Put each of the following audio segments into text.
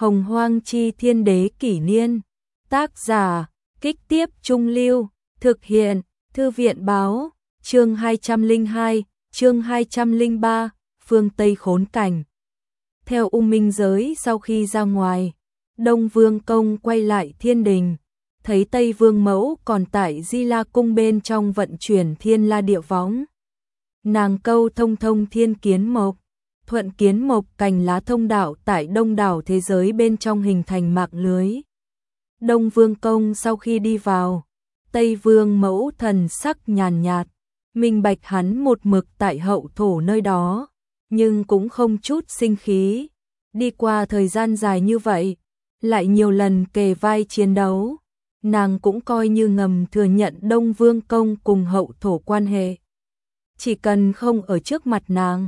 Hồng Hoang Chi Thiên Đế Kỷ Niên. Tác giả, Kích Tiếp Trung Lưu. Thực hiện, Thư viện Báo. Chương 202, chương 203, phương Tây khốn cảnh. Theo U Minh Giới sau khi ra ngoài, Đông Vương Công quay lại thiên đình, thấy Tây Vương Mẫu còn tại Di La Cung bên trong vận chuyển Thiên La Địa Võng. Nàng câu thông thông thiên kiến mộc, thuận kiến mộc cành lá thông đạo tại đông đảo thế giới bên trong hình thành mạng lưới. Đông Vương Công sau khi đi vào, Tây Vương Mẫu thần sắc nhàn nhạt, minh bạch hắn một mực tại hậu thổ nơi đó, nhưng cũng không chút sinh khí. Đi qua thời gian dài như vậy, lại nhiều lần kề vai chiến đấu, nàng cũng coi như ngầm thừa nhận Đông Vương Công cùng hậu thổ quan hệ. Chỉ cần không ở trước mặt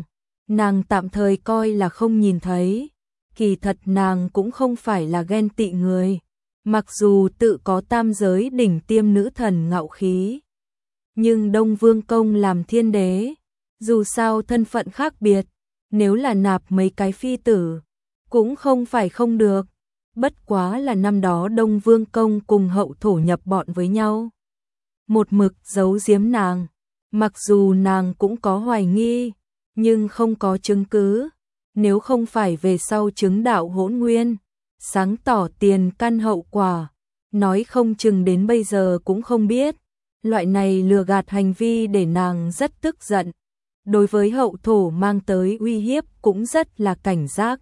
nàng tạm thời coi là không nhìn thấy. Kỳ thật nàng cũng không phải là ghen tị người, mặc dù tự có tam giới đỉnh tiêm nữ thần ngạo khí. Nhưng Đông Vương Công làm thiên đế, dù sao thân phận khác biệt, nếu là nạp mấy cái phi tử, cũng không phải không được. Bất quá là năm đó Đông Vương Công cùng hậu thổ nhập bọn với nhau, một mực giấu giếm nàng. Mặc dù nàng cũng có hoài nghi, nhưng không có chứng cứ. Nếu không phải về sau chứng đạo hỗn nguyên, sáng tỏ tiền căn hậu quả, nói không chừng đến bây giờ cũng không biết. Loại này lừa gạt hành vi để nàng rất tức giận. Đối với hậu thổ mang tới uy hiếp cũng rất là cảnh giác.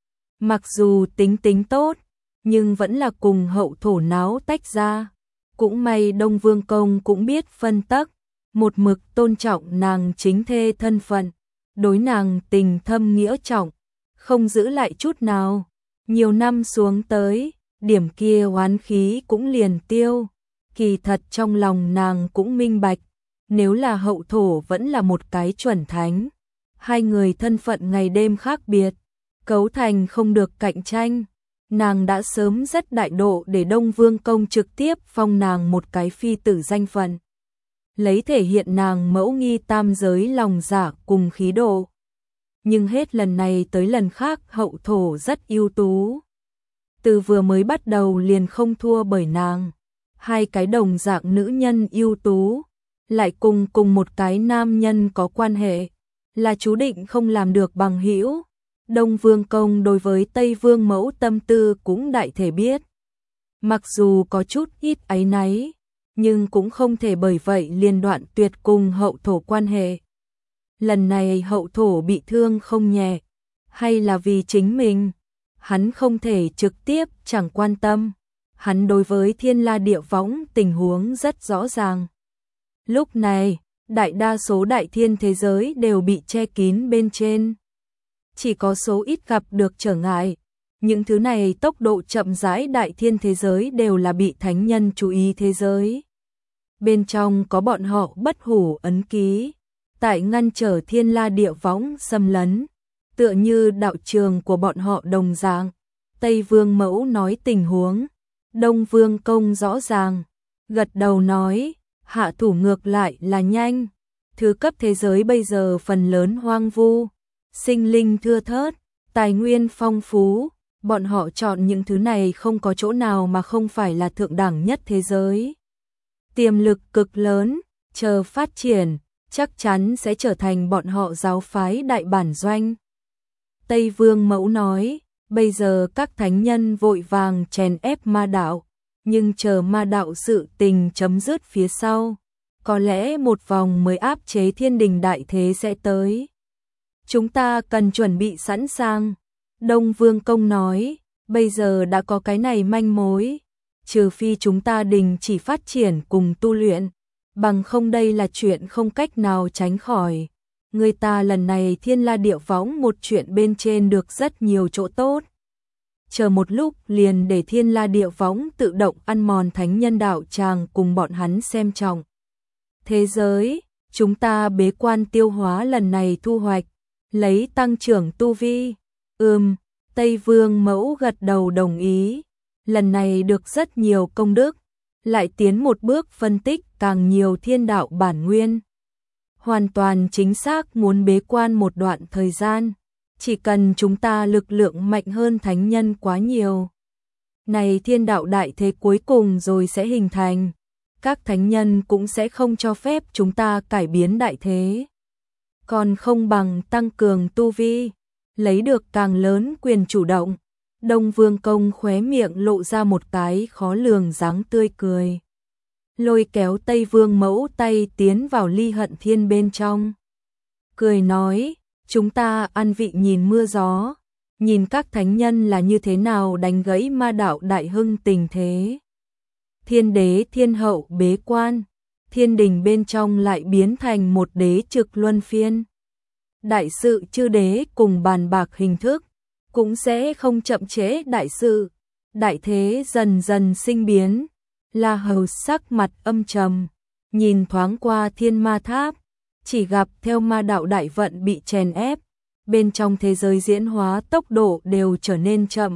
Mặc dù tính tốt, nhưng vẫn là cùng hậu thổ náo tách ra. Cũng may Đông Vương Công cũng biết phân tắc, một mực tôn trọng nàng chính thê thân phận, đối nàng tình thâm nghĩa trọng, không giữ lại chút nào. Nhiều năm xuống tới, điểm kia oán khí cũng liền tiêu. Kỳ thật trong lòng nàng cũng minh bạch, nếu là hậu thổ vẫn là một cái chuẩn thánh, hai người thân phận ngày đêm khác biệt, cấu thành không được cạnh tranh. Nàng đã sớm rất đại độ để Đông Vương Công trực tiếp phong nàng một cái phi tử danh phận, lấy thể hiện nàng mẫu nghi tam giới lòng dạ cùng khí độ. Nhưng hết lần này tới lần khác hậu thổ rất ưu tú. Từ vừa mới bắt đầu liền không thua bởi nàng. Hai cái đồng dạng nữ nhân ưu tú, lại cùng một cái nam nhân có quan hệ, là chú định không làm được bằng hữu. Đông Vương Công đối với Tây Vương Mẫu tâm tư cũng đại thể biết. Mặc dù có chút ít áy náy, nhưng cũng không thể bởi vậy liền đoạn tuyệt cùng hậu thổ quan hệ. Lần này hậu thổ bị thương không nhẹ, hay là vì chính mình, hắn không thể trực tiếp chẳng quan tâm. Hắn đối với Thiên La Địa Võng tình huống rất rõ ràng. Lúc này, đại đa số đại thiên thế giới đều bị che kín bên trên. Chỉ có số ít gặp được trở ngại. Những thứ này tốc độ chậm rãi đại thiên thế giới đều là bị thánh nhân chú ý thế giới. Bên trong có bọn họ bất hủ ấn ký, tại ngăn trở Thiên La Địa Võng xâm lấn, tựa như đạo trường của bọn họ đồng dạng. Tây Vương Mẫu nói tình huống, Đông Vương Công rõ ràng, gật đầu nói, hạ thủ ngược lại là nhanh. Thứ cấp thế giới bây giờ phần lớn hoang vu, sinh linh thưa thớt, tài nguyên phong phú, bọn họ chọn những thứ này không có chỗ nào mà không phải là thượng đẳng nhất thế giới. Tiềm lực cực lớn, chờ phát triển, chắc chắn sẽ trở thành bọn họ giáo phái đại bản doanh. Tây Vương Mẫu nói, bây giờ các thánh nhân vội vàng chèn ép ma đạo, nhưng chờ ma đạo sự tình chấm dứt phía sau, có lẽ một vòng mới áp chế thiên đình đại thế sẽ tới. Chúng ta cần chuẩn bị sẵn sàng. Đông Vương Công nói, bây giờ đã có cái này manh mối, trừ phi chúng ta đình chỉ phát triển cùng tu luyện, bằng không đây là chuyện không cách nào tránh khỏi. Người ta lần này Thiên La Địa Võng một chuyện bên trên được rất nhiều chỗ tốt. Chờ một lúc liền để Thiên La Địa Võng tự động ăn mòn thánh nhân đạo tràng cùng bọn hắn xem trọng. Thế giới, chúng ta bế quan tiêu hóa lần này thu hoạch, lấy tăng trưởng tu vi. Tây Vương Mẫu gật đầu đồng ý. Lần này được rất nhiều công đức, lại tiến một bước phân tích càng nhiều thiên đạo bản nguyên. Hoàn toàn chính xác muốn bế quan một đoạn thời gian, Chỉ cần chúng ta lực lượng mạnh hơn thánh nhân quá nhiều, này thiên đạo đại thế cuối cùng rồi sẽ hình thành. Các thánh nhân cũng sẽ không cho phép chúng ta cải biến đại thế. Còn không bằng tăng cường tu vi, lấy được càng lớn quyền chủ động. Đông Vương Công khóe miệng lộ ra một cái khó lường dáng tươi cười. Lôi kéo Tây Vương Mẫu tay tiến vào Ly Hận Thiên bên trong. Cười nói, chúng ta ăn vị nhìn mưa gió, nhìn các thánh nhân là như thế nào đánh gãy ma đạo đại hưng tình thế. Thiên đế thiên hậu bế quan, thiên đình bên trong lại biến thành một đế trực luân phiên. Đại sự chư đế cùng bàn bạc hình thức, cũng sẽ không chậm trễ đại sự. Đại thế dần dần sinh biến, La Hầu sắc mặt âm trầm, nhìn thoáng qua thiên ma tháp, chỉ gặp theo ma đạo đại vận bị chèn ép, bên trong thế giới diễn hóa tốc độ đều trở nên chậm.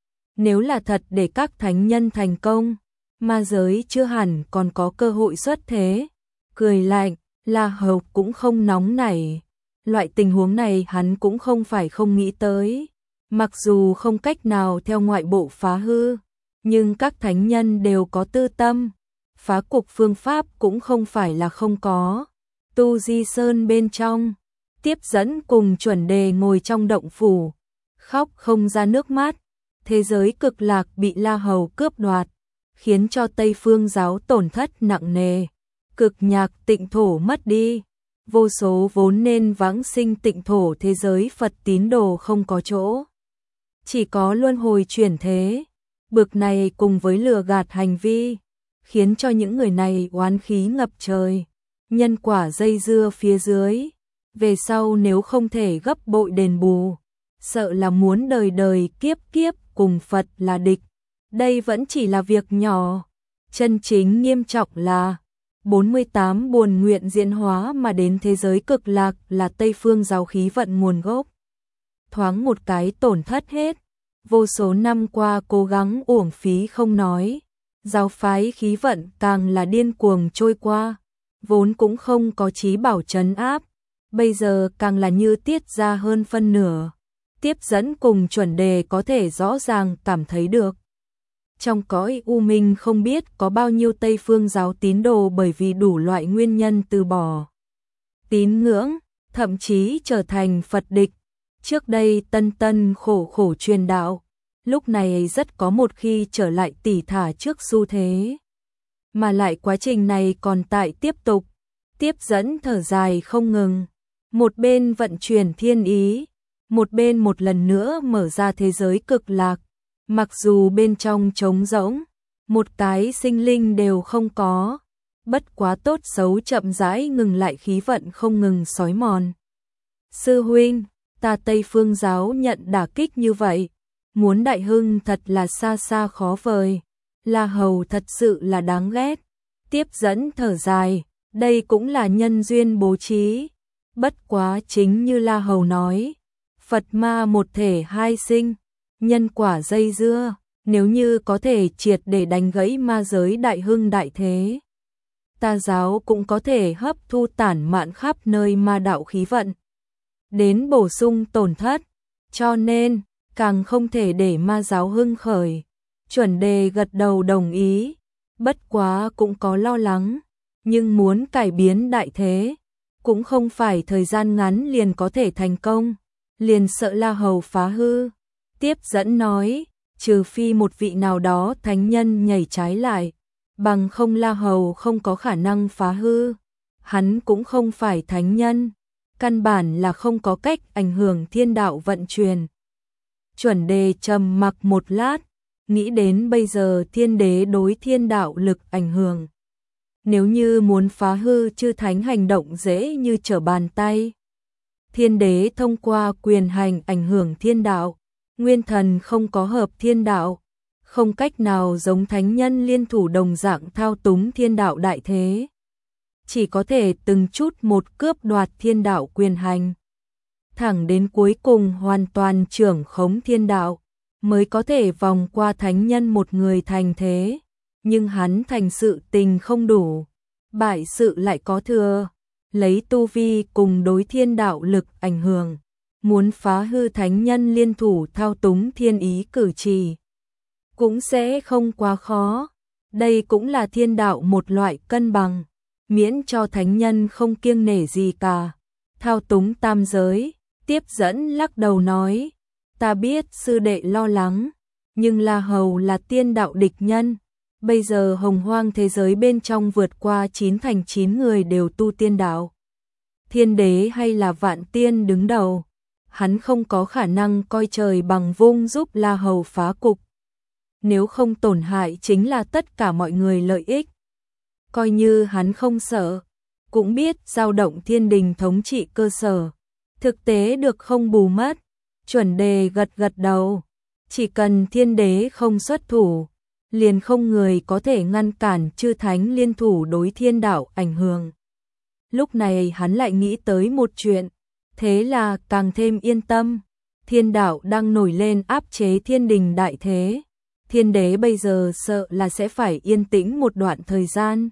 Nếu là thật để các thánh nhân thành công, ma giới chưa hẳn còn có cơ hội xuất thế. Cười lạnh, La Hầu cũng không nóng nảy. Loại tình huống này hắn cũng không phải không nghĩ tới. Mặc dù không cách nào theo ngoại bộ phá hư, nhưng các thánh nhân đều có tư tâm. Phá cục phương pháp cũng không phải là không có. Tu Di Sơn bên trong, Tiếp Dẫn cùng Chuẩn Đề ngồi trong động phủ, khóc không ra nước mắt. Thế giới cực lạc bị La Hầu cướp đoạt, khiến cho Tây Phương giáo tổn thất nặng nề. Cực nhạc tịnh thổ mất đi, vô số vốn nên vãng sinh tịnh thổ thế giới Phật tín đồ không có chỗ, chỉ có luân hồi chuyển thế. Bực này cùng với lừa gạt hành vi, khiến cho những người này oán khí ngập trời, nhân quả dây dưa phía dưới. Về sau nếu không thể gấp bội đền bù, sợ là muốn đời đời kiếp kiếp cùng Phật là địch. Đây vẫn chỉ là việc nhỏ, chân chính nghiêm trọng là 48 buồn nguyện diễn hóa mà đến thế giới cực lạc là Tây Phương giáo khí vận nguồn gốc. Thoáng một cái tổn thất hết, vô số năm qua cố gắng uổng phí không nói, giáo phái khí vận càng là điên cuồng trôi qua, vốn cũng không có chí bảo trấn áp, bây giờ càng là như tiết ra hơn phân nửa. Tiếp Dẫn cùng Chuẩn Đề có thể rõ ràng cảm thấy được. Trong cõi u minh không biết có bao nhiêu Tây Phương giáo tín đồ bởi vì đủ loại nguyên nhân từ bỏ tín ngưỡng, thậm chí trở thành Phật địch. Trước đây tân tân khổ khổ truyền đạo, lúc này rất có một khi trở lại tỉ thả trước xu thế. Mà lại quá trình này còn tại tiếp tục, Tiếp Dẫn thở dài không ngừng. Một bên vận chuyển thiên ý, một bên một lần nữa mở ra thế giới cực lạc. Mặc dù bên trong trống rỗng, một cái sinh linh đều không có, bất quá tốt xấu chậm rãi ngừng lại khí vận không ngừng xói mòn. Sư huynh, ta Tây Phương giáo nhận đả kích như vậy, muốn đại hưng thật là xa xa khó vời. La Hầu thật sự là đáng ghét. Tiếp Dẫn thở dài, đây cũng là nhân duyên bố trí. Bất quá chính như La Hầu nói, Phật ma một thể hai sinh, nhân quả dây dưa, nếu như có thể triệt để đánh gãy ma giới đại hưng đại thế, ta giáo cũng có thể hấp thu tản mạn khắp nơi ma đạo khí vận, đến bổ sung tổn thất, cho nên càng không thể để ma giáo hưng khởi. Chuẩn Đề gật đầu đồng ý, bất quá cũng có lo lắng, nhưng muốn cải biến đại thế, cũng không phải thời gian ngắn liền có thể thành công, liền sợ La Hầu phá hư. Tiếp Dẫn nói, trừ phi một vị nào đó thánh nhân nhảy trái lại, bằng không La Hầu không có khả năng phá hư. Hắn cũng không phải thánh nhân, căn bản là không có cách ảnh hưởng thiên đạo vận chuyển. Chuẩn Đề trầm mặc một lát, nghĩ đến bây giờ thiên đế đối thiên đạo lực ảnh hưởng. Nếu như muốn phá hư chư thánh hành động dễ như trở bàn tay. Thiên đế thông qua quyền hành ảnh hưởng thiên đạo, nguyên thần không có hợp thiên đạo, không cách nào giống thánh nhân liên thủ đồng dạng thao túng thiên đạo đại thế. Chỉ có thể từng chút một cướp đoạt thiên đạo quyền hành, thẳng đến cuối cùng hoàn toàn trưởng khống thiên đạo, mới có thể vòng qua thánh nhân một người thành thế. Nhưng hắn thành sự tình không đủ, bại sự lại có thừa, lấy tu vi cùng đối thiên đạo lực ảnh hưởng, muốn phá hư thánh nhân liên thủ thao túng thiên ý cử chỉ. Cũng sẽ không quá khó, đây cũng là thiên đạo một loại cân bằng, miễn cho thánh nhân không kiêng nể gì cả. Thao túng tam giới, tiếp dẫn lắc đầu nói, ta biết sư đệ lo lắng, nhưng La Hầu là tiên đạo địch nhân. Bây giờ hồng hoang thế giới bên trong vượt qua 9 thành 9 người đều tu tiên đạo. Thiên đế hay là vạn tiên đứng đầu, hắn không có khả năng coi trời bằng vung giúp La Hầu phá cục. Nếu không tổn hại chính là tất cả mọi người lợi ích. Coi như hắn không sợ, cũng biết dao động thiên đình thống trị cơ sở. Thực tế được không bù mất, chuẩn đề gật gật đầu. Chỉ cần thiên đế không xuất thủ, liền không người có thể ngăn cản chư thánh liên thủ đối thiên đạo ảnh hưởng. Lúc này hắn lại nghĩ tới một chuyện, thế là càng thêm yên tâm. Thiên đạo đang nổi lên áp chế thiên đình đại thế. Thiên đế bây giờ sợ là sẽ phải yên tĩnh một đoạn thời gian.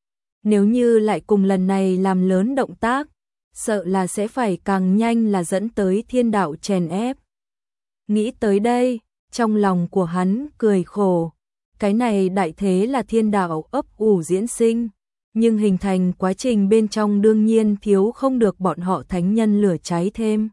Nếu như lại cùng lần này làm lớn động tác, sợ là sẽ phải càng nhanh là dẫn tới thiên đạo chèn ép. Nghĩ tới đây, trong lòng của hắn cười khổ. Cái này đại thế là thiên đạo ấp ủ diễn sinh, nhưng hình thành quá trình bên trong đương nhiên thiếu không được bọn họ thánh nhân lửa cháy thêm.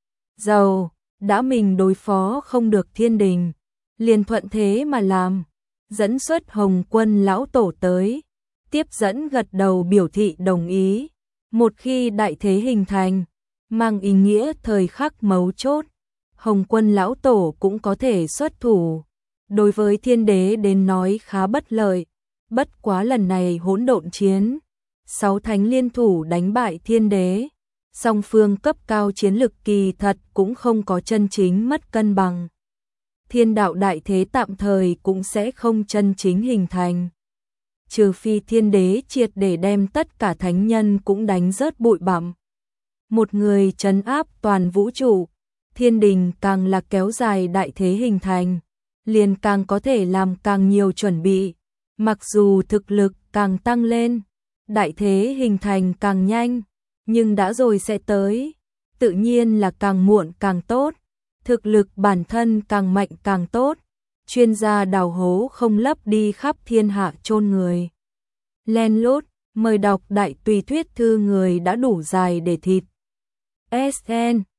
Dầu, đã mình đối phó không được thiên đình, liền thuận thế mà làm, dẫn xuất Hồng Quân lão tổ tới, tiếp dẫn gật đầu biểu thị đồng ý. Một khi đại thế hình thành, mang ý nghĩa thời khắc mấu chốt, Hồng Quân lão tổ cũng có thể xuất thủ. Đối với thiên đế đến nói khá bất lợi, bất quá lần này hỗn độn chiến, 6 thánh liên thủ đánh bại thiên đế, song phương cấp cao chiến lực kỳ thật cũng không có chân chính mất cân bằng. Thiên đạo đại thế tạm thời cũng sẽ không chân chính hình thành. Trừ phi thiên đế triệt để đem tất cả thánh nhân cũng đánh rớt bụi bặm. Một người trấn áp toàn vũ trụ, thiên đình càng là kéo dài đại thế hình thành, liền càng có thể làm càng nhiều chuẩn bị. Mặc dù thực lực càng tăng lên, đại thế hình thành càng nhanh, nhưng đã rồi sẽ tới, tự nhiên là càng muộn càng tốt. Thực lực bản thân càng mạnh càng tốt, chuyên gia đào hố không lấp đi khắp thiên hạ chôn người. Len lút, mời đọc đại tùy thuyết thư người đã đủ dài để thịt. SN